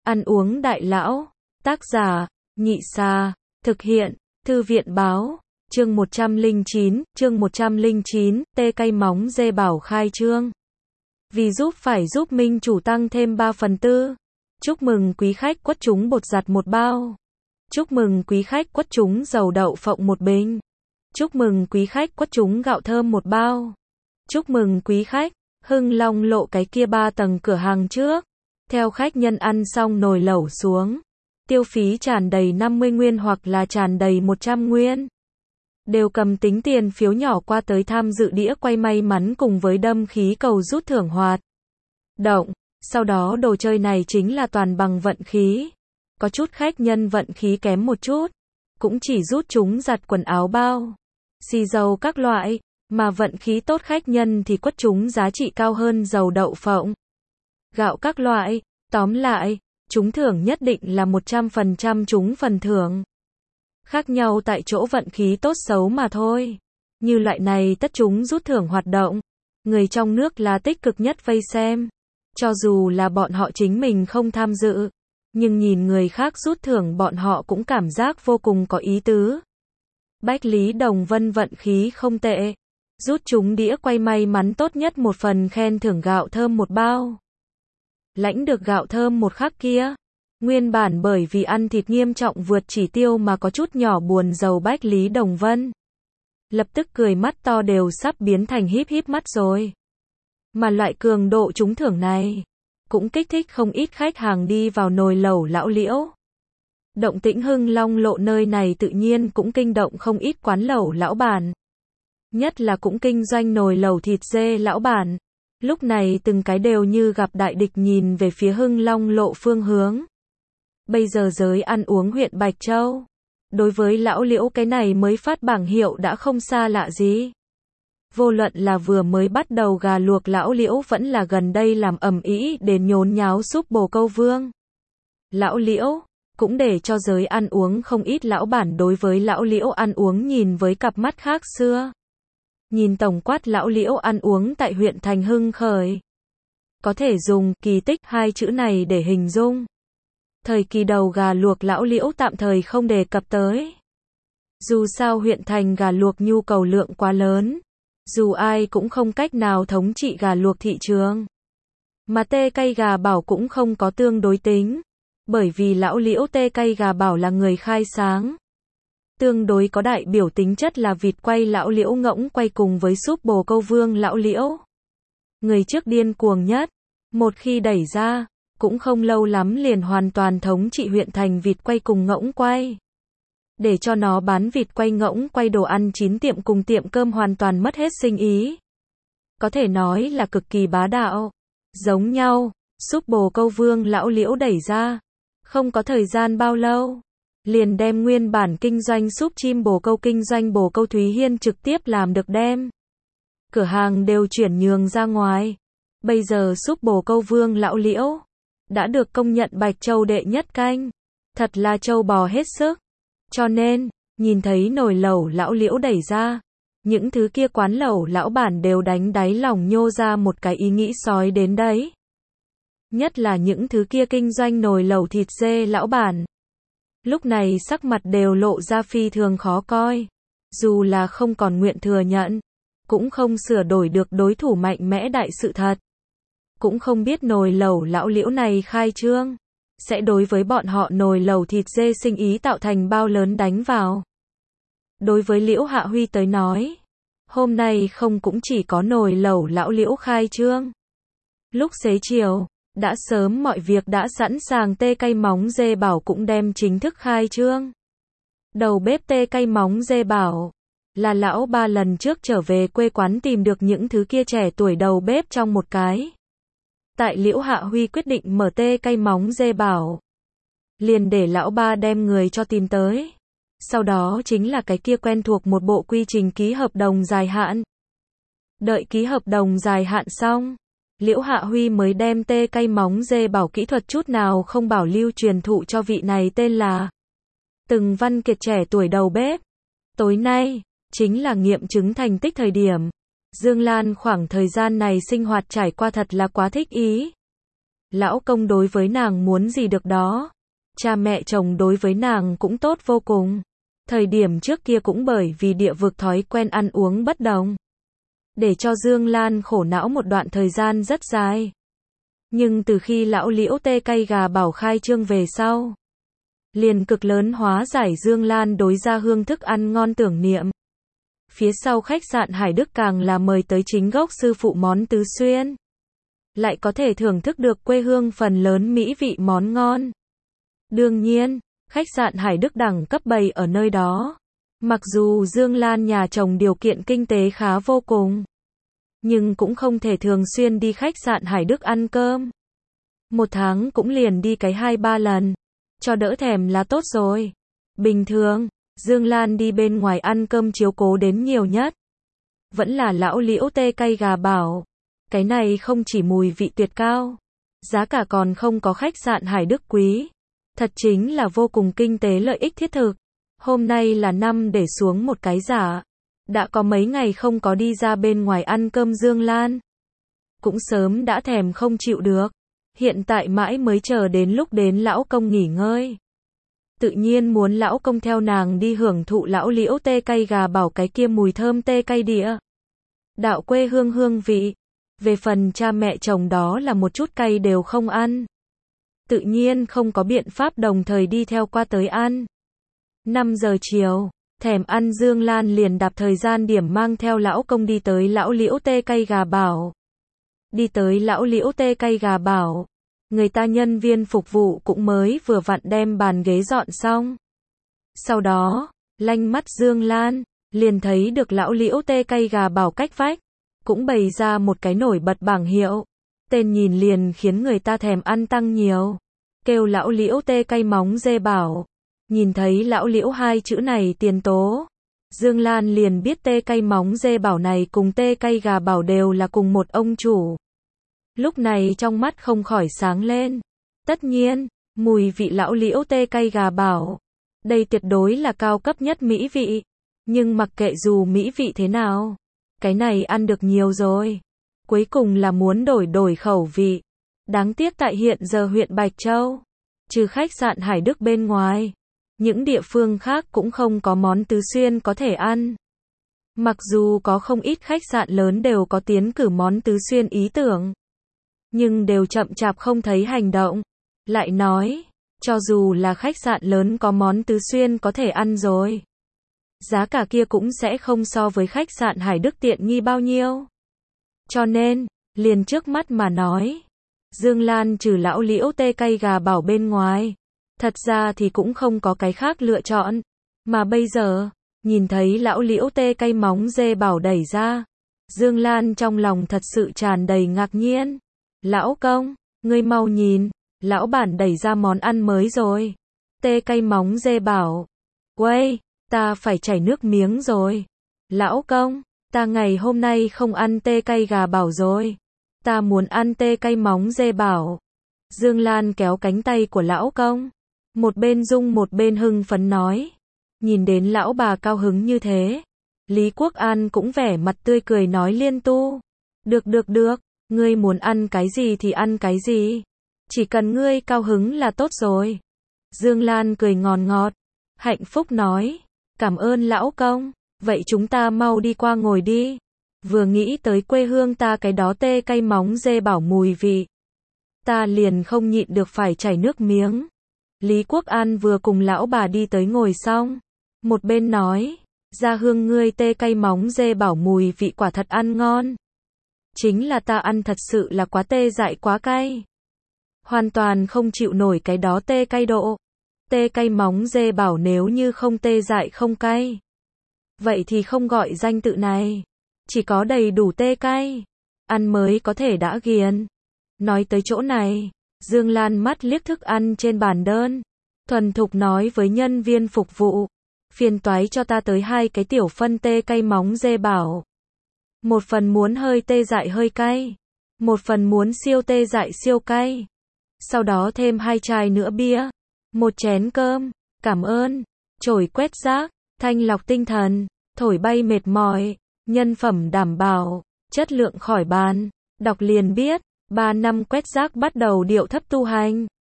Ăn uống đại lão. Tác giả, Nhị Sa. Thực hiện, Thư viện Báo. Chương 109, tê cay móng dê bảo khai trương. Vì phải giúp minh chủ tăng thêm 3/4. Chúc mừng quý khách quất trúng bột giặt 1 bao. Chúc mừng quý khách quất trúng dầu đậu phộng 1 bình. Chúc mừng quý khách quất trúng gạo thơm 1 bao. Chúc mừng quý khách. Hưng Long Lộ cái kia 3 tầng cửa hàng trước. Theo khách nhân ăn xong nồi lẩu xuống. Tiêu phí tràn đầy 50 nguyên hoặc là tràn đầy 100 nguyên. Đều cầm tính tiền phiếu nhỏ qua tới tham dự đĩa quay may mắn cùng với đâm khí cầu rút thưởng hoạt động. Sau đó đồ chơi này chính là toàn bằng vận khí. Có chút khách nhân vận khí kém một chút, cũng chỉ rút chúng giặt quần áo bao, xì dầu các loại, mà vận khí tốt khách nhân thì quất chúng giá trị cao hơn dầu đậu phộng, gạo các loại. Tóm lại, trúng thưởng nhất định là 100% trúng phần thưởng. Khác nhau tại chỗ vận khí tốt xấu mà thôi. Như loại này tất chúng rút thưởng hoạt động, người trong nước là tích cực nhất vây xem. Cho dù là bọn họ chính mình không tham dự, nhưng nhìn người khác rút thưởng bọn họ cũng cảm giác vô cùng có ý tứ. Bách Lý Đồng Vân vận khí không tệ, rút chúng đĩa quay may mắn tốt nhất một phần khen thưởng gạo thơm 1 bao. Lãnh được gạo thơm một khắc kia, nguyên bản bởi vì ăn thịt nghiêm trọng vượt chỉ tiêu mà có chút nhỏ buồn rầu Bách Lý Đồng Vân. Lập tức cười mắt to đều sắp biến thành híp híp mắt rồi. Mà loại cường độ trúng thưởng này, cũng kích thích không ít khách hàng đi vào nồi lẩu lão Liễu. Động tĩnh Hưng Long Lộ nơi này tự nhiên cũng kinh động không ít quán lẩu lão bản. Nhất là cũng kinh doanh nồi lẩu thịt dê lão bản. Lúc này từng cái đều như gặp đại địch nhìn về phía Hưng Long Lộ phương hướng. Bây giờ giới ăn uống huyện Bạch Châu, đối với lão Liễu cái này mới phát bảng hiệu đã không xa lạ gì. Vô luận là vừa mới bắt đầu gà luộc lão Liễu vẫn là gần đây làm ầm ĩ để nhốn nháo súp bồ câu vương. Lão Liễu, cũng để cho giới ăn uống không ít lão bản đối với lão Liễu ăn uống nhìn với cặp mắt khác xưa. Nhìn tổng quát lão Liễu ăn uống tại huyện thành hưng khởi. Có thể dùng kỳ tích 2 chữ này để hình dung. Thời kỳ đầu gà luộc lão Liễu tạm thời không đề cập tới. Dù sao huyện thành gà luộc nhu cầu lượng quá lớn. Dù ai cũng không cách nào thống trị gà luộc thị trường. Mà tê cay gà bảo cũng không có tương đối tính. Bởi vì lão Liễu tê cay gà bảo là người khai sáng. Tương đối có đại biểu tính chất là vịt quay lão Liễu ngỗng quay cùng với súp bồ câu vương lão Liễu. Người trước điên cuồng nhất. Một khi đẩy ra, cũng không lâu lắm liền hoàn toàn thống trị huyện thành vịt quay cùng ngỗng quay. Để cho nó bán vịt quay ngỗng quay đồ ăn chín tiệm cùng tiệm cơm hoàn toàn mất hết sinh ý. Có thể nói là cực kỳ bá đạo. Giống nhau, súp bồ câu vương lão Liễu đẩy ra. Không có thời gian bao lâu, liền đem nguyên bản kinh doanh súp chim bồ câu kinh doanh bồ câu Thúy Hiên trực tiếp làm được đem. Cửa hàng đều chuyển nhường ra ngoài. Bây giờ súp bồ câu vương lão Liễu đã được công nhận Bạch Châu đệ nhất canh. Thật là châu bò hết sức. Cho nên, nhìn thấy nồi lẩu lão Liễu đẩy ra, những thứ kia quán lẩu lão bản đều đánh đáy lòng nhô ra một cái ý nghĩ sói đến đấy. Nhất là những thứ kia kinh doanh nồi lẩu thịt dê lão bản. Lúc này sắc mặt đều lộ ra phi thường khó coi. Dù là không còn nguyện thừa nhận, cũng không sửa đổi được đối thủ mạnh mẽ đại sự thật. Cũng không biết nồi lẩu lão Liễu này khai trương sẽ đối với bọn họ nồi lẩu thịt dê sinh ý tạo thành bao lớn đánh vào. Đối với Liễu Hạ Huy tới nói, hôm nay không cũng chỉ có nồi lẩu lão Liễu khai trương. Lúc xế chiều, đã sớm mọi việc đã sẵn sàng tê cay móng dê bảo cũng đem chính thức khai trương. Đầu bếp tê cay móng dê bảo là lão ba lần trước trở về quê quán tìm được những thứ kia trẻ tuổi đầu bếp trong một cái. Tại Liễu Hạ Huy quyết định mở tê cay móng dê bảo, liền để lão ba đem người cho tìm tới. Sau đó chính là cái kia quen thuộc một bộ quy trình ký hợp đồng dài hạn. Đợi ký hợp đồng dài hạn xong, Liễu Hạ Huy mới đem tê cay móng dê bảo kỹ thuật chút nào không bảo lưu truyền thụ cho vị này tên là Từng Văn Kiệt trẻ tuổi đầu bếp. Tối nay, chính là nghiệm chứng thành tích thời điểm. Dương Lan khoảng thời gian này sinh hoạt trải qua thật là quá thích ý. Lão công đối với nàng muốn gì được đó. Cha mẹ chồng đối với nàng cũng tốt vô cùng. Thời điểm trước kia cũng bởi vì địa vực thói quen ăn uống bất đồng, để cho Dương Lan khổ não một đoạn thời gian rất dài. Nhưng từ khi lão Liễu tê cay gà bảo khai trương về sau, liền cực lớn hóa giải Dương Lan đối Gia Hương thức ăn ngon tưởng niệm. Phía sau khách sạn Hải Đức càng là mời tới chính gốc sư phụ món tứ xuyên, lại có thể thưởng thức được quê hương phần lớn mỹ vị món ngon. Đương nhiên, khách sạn Hải Đức đẳng cấp bày ở nơi đó. Mặc dù Dương Lan nhà chồng điều kiện kinh tế khá vô cùng, nhưng cũng không thể thường xuyên đi khách sạn Hải Đức ăn cơm. Một tháng cũng liền đi cái 2-3 lần, cho đỡ thèm là tốt rồi. Bình thường, Dương Lan đi bên ngoài ăn cơm chiếu cố đến nhiều nhất vẫn là lão Liễu tê cay gà bảo. Cái này không chỉ mùi vị tuyệt cao, giá cả còn không có khách sạn Hải Đức quý. Thật chính là vô cùng kinh tế lợi ích thiết thực. Hôm nay là năm để xuống một cái giả. Đã có mấy ngày không có đi ra bên ngoài ăn cơm Dương Lan. Cũng sớm đã thèm không chịu được. Hiện tại mãi mới chờ đến lúc đến lão công nghỉ ngơi. Tự nhiên muốn lão công theo nàng đi hưởng thụ lão Liễu tê cay gà bảo cái kia mùi thơm tê cay địa đạo quê hương hương vị. Về phần cha mẹ chồng đó là một chút cay đều không ăn. Tự nhiên không có biện pháp đồng thời đi theo qua tới ăn. 5 giờ chiều, thèm ăn Dương Lan liền đạp thời gian điểm mang theo lão công đi tới lão Liễu tê cay gà bảo. Đi tới lão Liễu tê cay gà bảo, người ta nhân viên phục vụ cũng mới vừa vặn đem bàn ghế dọn xong. Sau đó, lanh mắt Dương Lan, liền thấy được lão Liễu tê cay gà bảo cách vách, cũng bày ra một cái nổi bật bảng hiệu. Tên nhìn liền khiến người ta thèm ăn tăng nhiều. Kêu lão Liễu tê cay móng dê bảo. Nhìn thấy lão Liễu hai chữ này tiền tố, Dương Lan liền biết tê cay móng dê bảo này cùng tê cay gà bảo đều là cùng một ông chủ. Lúc này trong mắt không khỏi sáng lên. Tất nhiên, mùi vị lão Liễu tê cay gà bảo, đây tuyệt đối là cao cấp nhất mỹ vị. Nhưng mặc kệ dù mỹ vị thế nào, cái này ăn được nhiều rồi. Cuối cùng là muốn đổi khẩu vị. Đáng tiếc tại hiện giờ huyện Bạch Châu, trừ khách sạn Hải Đức bên ngoài, những địa phương khác cũng không có món tứ xuyên có thể ăn. Mặc dù có không ít khách sạn lớn đều có tiến cử món tứ xuyên ý tưởng, nhưng đều chậm chạp không thấy hành động. Lại nói, cho dù là khách sạn lớn có món tứ xuyên có thể ăn rồi, giá cả kia cũng sẽ không so với khách sạn Hải Đức tiện nghi bao nhiêu. Cho nên, liền trước mắt mà nói, Dương Lan trừ lão Liễu tê cay gà bảo bên ngoài, thật ra thì cũng không có cái khác lựa chọn. Mà bây giờ, nhìn thấy lão Liễu tê cay móng dê bảo đẩy ra, Dương Lan trong lòng thật sự tràn đầy ngạc nhiên. Lão công, ngươi mau nhìn, lão bản đẩy ra món ăn mới rồi. Tê cay móng dê bảo. Uây, ta phải chảy nước miếng rồi. Lão công, ta ngày hôm nay không ăn tê cay gà bảo rồi. Ta muốn ăn tê cay móng dê bảo. Dương Lan kéo cánh tay của lão công, một bên rung một bên hưng phấn nói. Nhìn đến lão bà cao hứng như thế, Lý Quốc An cũng vẻ mặt tươi cười nói liên tu. Được, ngươi muốn ăn cái gì thì ăn cái gì. Chỉ cần ngươi cao hứng là tốt rồi. Dương Lan cười ngọt, hạnh phúc nói. Cảm ơn lão công, vậy chúng ta mau đi qua ngồi đi. Vừa nghĩ tới quê hương ta cái đó tê cay móng dê bảo mùi vị, ta liền không nhịn được phải chảy nước miếng. Lý Quốc An vừa cùng lão bà đi tới ngồi xong, một bên nói, Gia Hương ngươi tê cay móng dê bảo mùi vị quả thật ăn ngon. Chính là ta ăn thật sự là quá tê dại quá cay. Hoàn toàn không chịu nổi cái đó tê cay độ. Tê cay móng dê bảo nếu như không tê dại không cay, vậy thì không gọi danh tự này. Chỉ có đầy đủ tê cay, ăn mới có thể đã ghiền. Nói tới chỗ này, Dương Lan mắt liếc thức ăn trên bàn đơn, thuần thục nói với nhân viên phục vụ, phiền toái cho ta tới 2 cái tiểu phân tê cay móng dê bảo. Một phần muốn hơi tê dại hơi cay, một phần muốn siêu tê dại siêu cay. Sau đó thêm 2 chai nữa bia, 1 chén cơm, cảm ơn. Chổi quét rác, thanh lọc tinh thần, thổi bay mệt mỏi, nhân phẩm đảm bảo, chất lượng khỏi bàn. Đọc liền biết, 3 năm quét rác bắt đầu điệu thấp tu hành.